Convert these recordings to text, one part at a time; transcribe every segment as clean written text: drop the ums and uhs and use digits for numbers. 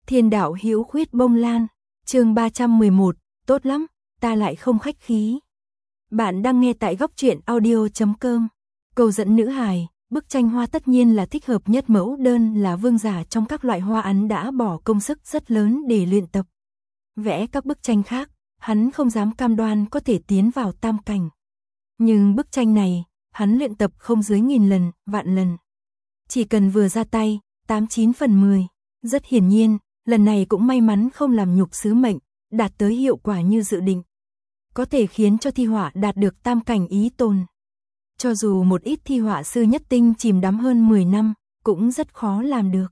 Thiên đạo hữu khuyết bông lan, chương 311, tốt lắm, ta lại không khách khí. Bạn đang nghe tại góc truyện audio.com. Cầu dẫn nữ hài, bức tranh hoa tất nhiên là thích hợp nhất, mẫu đơn là vương giả trong các loại hoa, hắn đã bỏ công sức rất lớn để luyện tập. Vẽ các bức tranh khác, hắn không dám cam đoan có thể tiến vào tam cảnh. Nhưng bức tranh này, hắn luyện tập không dưới 1000 lần, vạn lần. Chỉ cần vừa ra tay, 89 phần 10. Rất hiển nhiên, lần này cũng may mắn không làm nhục sứ mệnh, đạt tới hiệu quả như dự định. Có thể khiến cho thi họa đạt được tam cảnh ý tồn. Cho dù một ít thi họa sư nhất tinh chìm đắm hơn 10 năm, cũng rất khó làm được.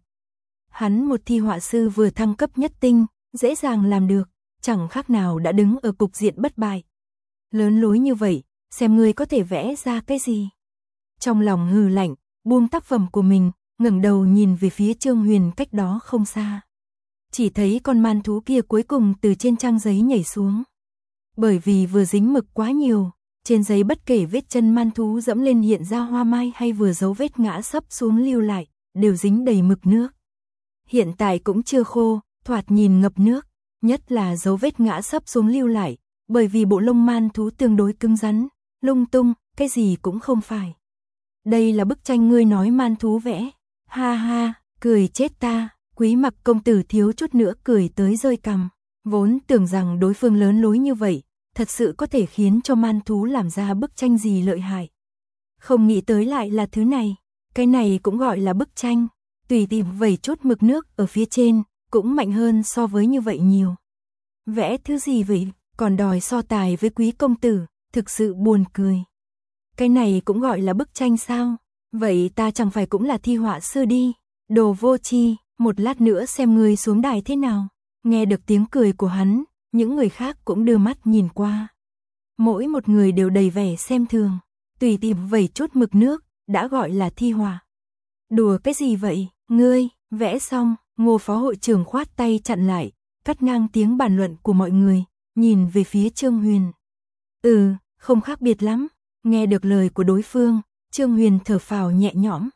Hắn một thi họa sư vừa thăng cấp nhất tinh, dễ dàng làm được, chẳng khác nào đã đứng ở cục diện bất bại. Lớn lối như vậy, xem ngươi có thể vẽ ra cái gì. Trong lòng hừ lạnh, buông tác phẩm của mình, ngẩng đầu nhìn về phía Trương Huyền cách đó không xa. Chỉ thấy con man thú kia cuối cùng từ trên trang giấy nhảy xuống. Bởi vì vừa dính mực quá nhiều, trên giấy bất kể vết chân man thú dẫm lên hiện ra hoa mai hay vừa dấu vết ngã sấp xuống lưu lại, đều dính đầy mực nước. Hiện tại cũng chưa khô, thoạt nhìn ngập nước, nhất là dấu vết ngã sấp xuống lưu lại, bởi vì bộ lông man thú tương đối cứng rắn, lung tung, cái gì cũng không phải. Đây là bức tranh ngươi nói man thú vẽ. Ha ha, cười chết ta, Quý Mặc công tử thiếu chút nữa cười tới rơi cằm. Vốn tưởng rằng đối phương lớn lối như vậy, thật sự có thể khiến cho man thú làm ra bức tranh gì lợi hại. Không nghĩ tới lại là thứ này, cái này cũng gọi là bức tranh, tùy tiện vẩy chút mực nước ở phía trên, cũng mạnh hơn so với như vậy nhiều. Vẽ thứ gì vậy, còn đòi so tài với Quý công tử, thực sự buồn cười. Cái này cũng gọi là bức tranh sao? Vậy ta chẳng phải cũng là thi họa sư đi, đồ vô tri, một lát nữa xem ngươi xuống đài thế nào. Nghe được tiếng cười của hắn, những người khác cũng đưa mắt nhìn qua. Mỗi một người đều đầy vẻ xem thường, tùy tiện vẩy chút mực nước, đã gọi là thi họa. Đùa cái gì vậy, ngươi, vẽ xong, Ngô phó hội trưởng khoát tay chặn lại, cắt ngang tiếng bàn luận của mọi người, nhìn về phía Trương Huyền. Không khác biệt lắm. Nghe được lời của đối phương, Trương Huyền thở phào nhẹ nhõm.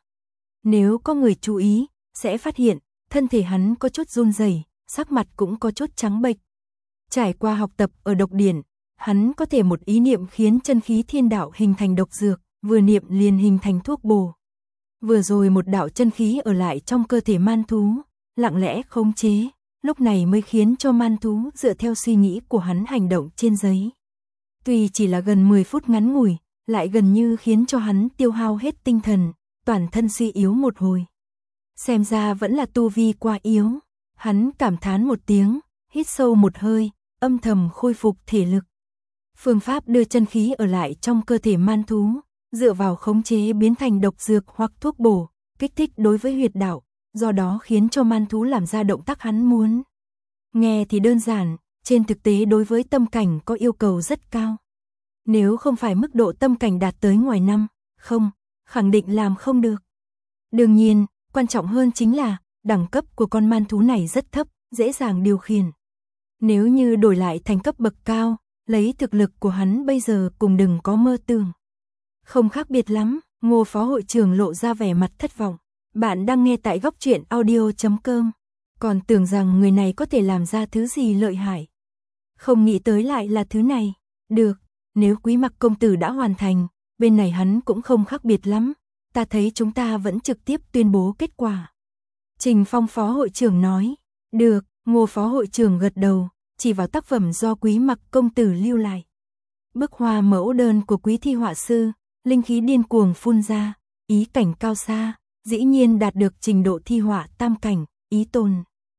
Nếu có người chú ý, sẽ phát hiện, thân thể hắn có chút run rẩy, sắc mặt cũng có chút trắng bệch. Trải qua học tập ở độc điển, hắn có thể một ý niệm khiến chân khí thiên đạo hình thành độc dược, vừa niệm liền hình thành thuốc bổ. Vừa rồi một đạo chân khí ở lại trong cơ thể man thú, lặng lẽ khống chế, lúc này mới khiến cho man thú dựa theo suy nghĩ của hắn hành động trên giấy. Tuy chỉ là gần 10 phút ngắn ngủi, lại gần như khiến cho hắn tiêu hao hết tinh thần, toàn thân suy yếu một hồi. Xem ra vẫn là tu vi quá yếu. Hắn cảm thán một tiếng, hít sâu một hơi, âm thầm khôi phục thể lực. Phương pháp đưa chân khí ở lại trong cơ thể man thú, dựa vào khống chế biến thành độc dược hoặc thuốc bổ, kích thích đối với huyệt đạo, do đó khiến cho man thú làm ra động tác hắn muốn. Nghe thì đơn giản, trên thực tế đối với tâm cảnh có yêu cầu rất cao. Nếu không phải mức độ tâm cảnh đạt tới ngoài năm, không, khẳng định làm không được. Đương nhiên, quan trọng hơn chính là, đẳng cấp của con man thú này rất thấp, dễ dàng điều khiển. Nếu như đổi lại thành cấp bậc cao, lấy thực lực của hắn bây giờ cùng đừng có mơ tưởng. Không khác biệt lắm, Ngô phó hội trưởng lộ ra vẻ mặt thất vọng. Bạn đang nghe tại góc truyện audio.com. Còn tưởng rằng người này có thể làm ra thứ gì lợi hại. Không nghĩ tới lại là thứ này. Được. Nếu Quý Mặc công tử đã hoàn thành, bên này hắn cũng không khác biệt lắm, ta thấy chúng ta vẫn trực tiếp tuyên bố kết quả. Trình Phong phó hội trưởng nói, được, Ngô phó hội trưởng gật đầu, chỉ vào tác phẩm do Quý Mặc công tử lưu lại. Bức hoa mẫu đơn của quý thi họa sư, linh khí điên cuồng phun ra, ý cảnh cao xa, dĩ nhiên đạt được trình độ thi họa tam cảnh, ý tồn.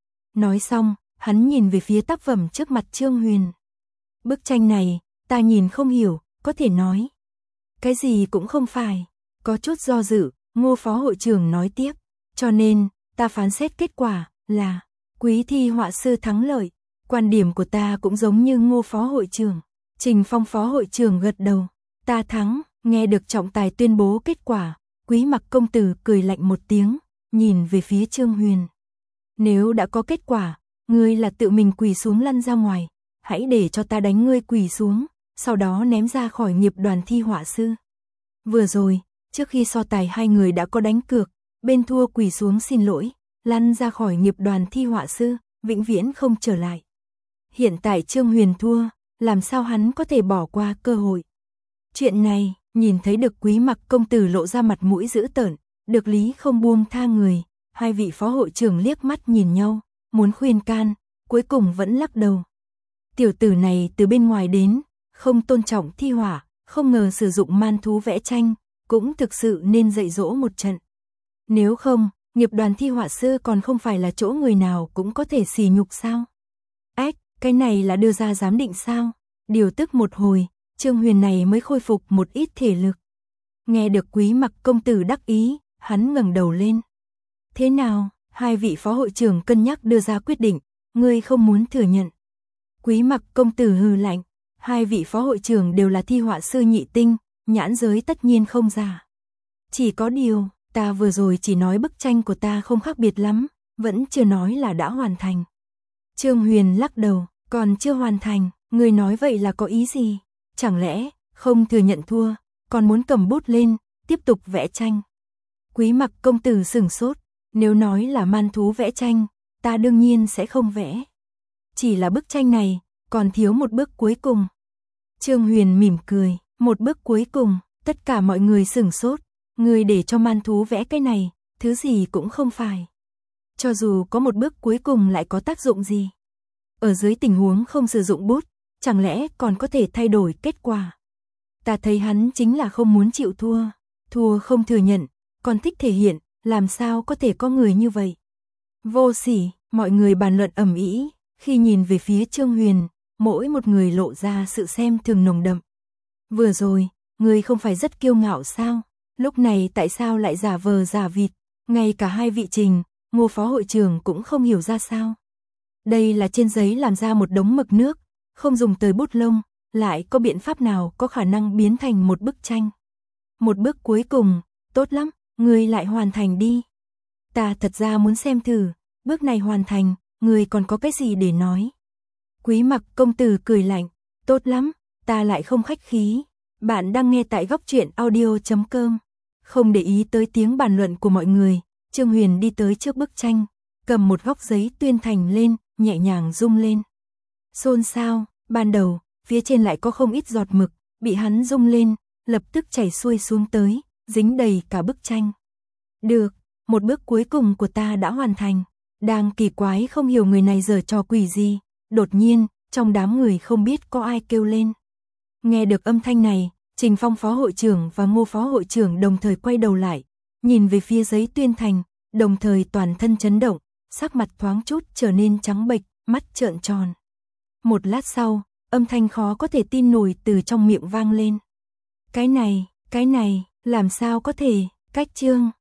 Nói xong, hắn nhìn về phía tác phẩm trước mặt Trương Huyền. Bức tranh này, ta nhìn không hiểu, có thể nói. Cái gì cũng không phải. Có chút do dự, Ngô phó hội trưởng nói tiếp. Cho nên, ta phán xét kết quả là quý thi họa sư thắng lợi. Quan điểm của ta cũng giống như Ngô phó hội trưởng. Trình Phong phó hội trưởng gật đầu. Ta thắng, nghe được trọng tài tuyên bố kết quả. Quý Mặc công tử cười lạnh một tiếng, nhìn về phía Trương Huyền. Nếu đã có kết quả, ngươi là tự mình quỳ xuống lăn ra ngoài. Hãy để cho ta đánh ngươi quỳ xuống, sau đó ném ra khỏi nghiệp đoàn thi họa sư. Vừa rồi, trước khi so tài hai người đã có đánh cược, bên thua quỳ xuống xin lỗi, lăn ra khỏi nghiệp đoàn thi họa sư, vĩnh viễn không trở lại. Hiện tại Trương Huyền thua, làm sao hắn có thể bỏ qua cơ hội. Chuyện này, nhìn thấy Được Quý Mặc công tử lộ ra mặt mũi dữ tợn, Được Lý không buông tha người, hai vị phó hội trưởng liếc mắt nhìn nhau, muốn khuyên can, cuối cùng vẫn lắc đầu. Tiểu tử này từ bên ngoài đến, không tôn trọng thi họa, không ngờ sử dụng man thú vẽ tranh, cũng thực sự nên dạy dỗ một trận. Nếu không, nghiệp đoàn thi họa sư còn không phải là chỗ người nào cũng có thể sỉ nhục sao? Ách, cái này là đưa ra giám định sao? Điều tức một hồi, Trương Huyền này mới khôi phục một ít thể lực. Nghe được Quý Mặc công tử đắc ý, hắn ngẩng đầu lên. Thế nào, hai vị phó hội trưởng cân nhắc đưa ra quyết định, ngươi không muốn thừa nhận. Quý Mặc công tử hừ lạnh, hai vị phó hội trưởng đều là thi họa sư nhị tinh, nhãn giới tất nhiên không giả. Chỉ có điều, ta vừa rồi chỉ nói bức tranh của ta không khác biệt lắm, vẫn chưa nói là đã hoàn thành. Trương Huyền lắc đầu, còn chưa hoàn thành, ngươi nói vậy là có ý gì? Chẳng lẽ, không thừa nhận thua, còn muốn cầm bút lên, tiếp tục vẽ tranh? Quý Mặc công tử sửng sốt, nếu nói là man thú vẽ tranh, ta đương nhiên sẽ không vẽ. Chỉ là bức tranh này, còn thiếu một bước cuối cùng. Trương Huyền mỉm cười, một bước cuối cùng, tất cả mọi người sửng sốt, người để cho man thú vẽ cái này, thứ gì cũng không phải. Cho dù có một bước cuối cùng lại có tác dụng gì? Ở dưới tình huống không sử dụng bút, chẳng lẽ còn có thể thay đổi kết quả? Ta thấy hắn chính là không muốn chịu thua, thua không thừa nhận, còn thích thể hiện, làm sao có thể có người như vậy? Vô sỉ, mọi người bàn luận ầm ĩ, khi nhìn về phía Trương Huyền, mỗi một người lộ ra sự xem thường nồng đậm. Vừa rồi, ngươi không phải rất kiêu ngạo sao? Lúc này tại sao lại giả vờ giả vịt? Ngay cả hai vị Trình, Ngô phó hội trưởng cũng không hiểu ra sao. Đây là trên giấy làm ra một đống mực nước, không dùng tới bút lông, lại có biện pháp nào có khả năng biến thành một bức tranh? Một bước cuối cùng, tốt lắm, ngươi lại hoàn thành đi. Ta thật ra muốn xem thử, bước này hoàn thành, ngươi còn có cái gì để nói? Quý Mặc công tử cười lạnh, tốt lắm, ta lại không khách khí. Bạn đang nghe tại Góc Truyện Audio.com. Không để ý tới tiếng bàn luận của mọi người, Trương Huyền đi tới trước bức tranh, cầm một góc giấy tuyên thành lên, nhẹ nhàng rung lên. Xôn xao, ban đầu, phía trên lại có không ít giọt mực, bị hắn rung lên, lập tức chảy xuôi xuống tới, dính đầy cả bức tranh. Được, một bước cuối cùng của ta đã hoàn thành. Đang kỳ quái không hiểu người này giở trò quỷ gì, đột nhiên, trong đám người không biết có ai kêu lên. Nghe được âm thanh này, Trình Phong phó hội trưởng và Ngô phó hội trưởng đồng thời quay đầu lại, nhìn về phía giấy tuyên thành, đồng thời toàn thân chấn động, sắc mặt thoáng chút trở nên trắng bệch, mắt trợn tròn. Một lát sau, âm thanh khó có thể tin nổi từ trong miệng vang lên. Cái này, làm sao có thể, cách chương.